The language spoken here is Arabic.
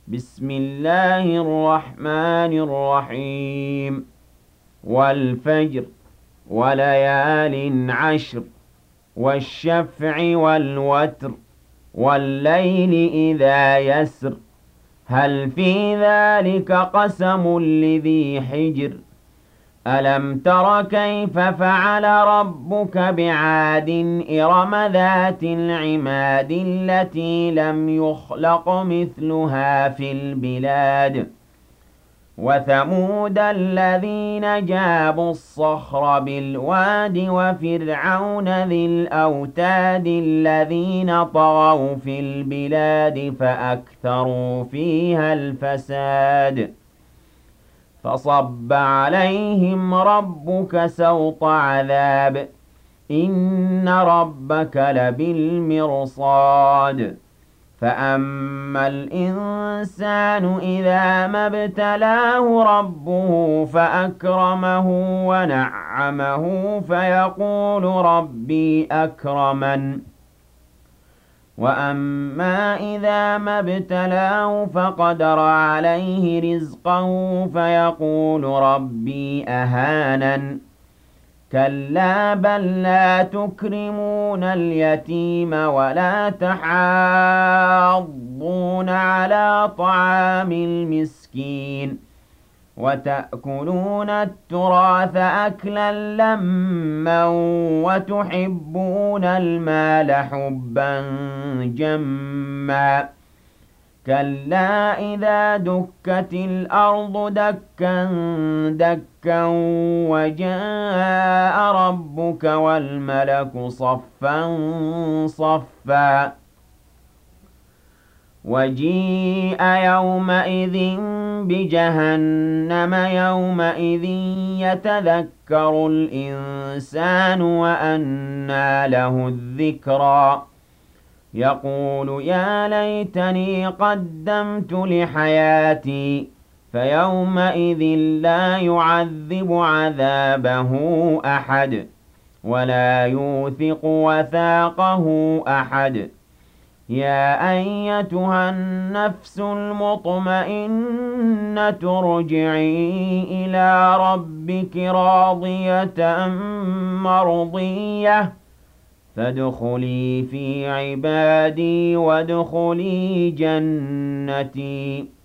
بسم الله الرحمن الرحيم والفجر وليال عشر والشفع والوتر والليل إذا يسر هل في ذلك قسم لذي حجر ألم تر كيف فعل ربك بعاد إرم ذات العماد التي لم يخلق مثلها في البلاد وثمود الذين جابوا الصخر بالواد وفرعون ذي الأوتاد الذين طغوا في البلاد فأكثروا فيها الفساد فصب عليهم ربك سوط عذاب إن ربك لبالمرصاد فأما الإنسان إذا ما ابتلاه ربه فأكرمه ونعمه فيقول ربي أكرمن وأما إذا ما ابتلاه فقدر عليه رزقه فيقول ربي أهانن كلا بل لا تكرمون اليتيم ولا تحاضون على طعام المسكين وتأكلون التراث أكلا لما وتحبون المال حبا جما كلا إذا دكت الأرض دكا دكا وجاء ربك والملك صفا صفا وجيء يومئذ بجهنم يومئذ يتذكر الإنسان وأنى له الذكرى يقول يا ليتني قدمت لحياتي فيومئذ لا يعذب عذابه أحد ولا يوثق وثاقه أحد يا أيتها النفس المطمئنة ارجعي إلى ربك راضية مرضية فادخلي في عبادي وادخلي جنتي